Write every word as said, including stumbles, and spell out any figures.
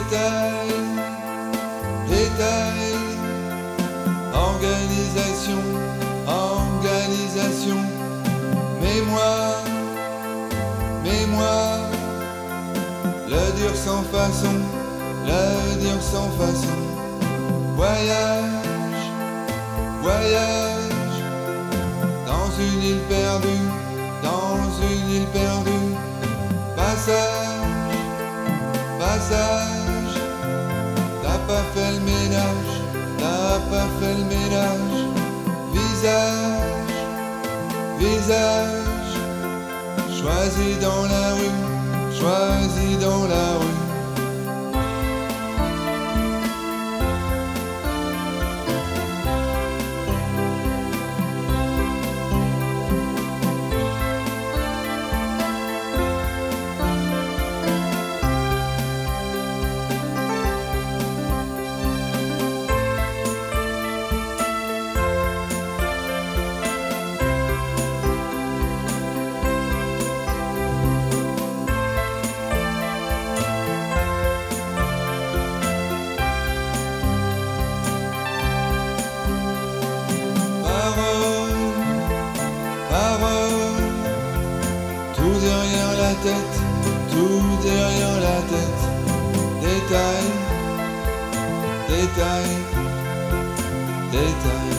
détail, détail, organisation, organisation, mémoire, mémoire, le dur sans façon, le dur sans façon, voyage, voyage, dans une île perdue, dans une île perdue, passage, passage, t'as pas fait le ménage, t'as pas fait le ménage, visage, visage, choisi dans la rue, choisi dans la rue. Tout derrière la tête, tout derrière la tête, détail, détail, détail.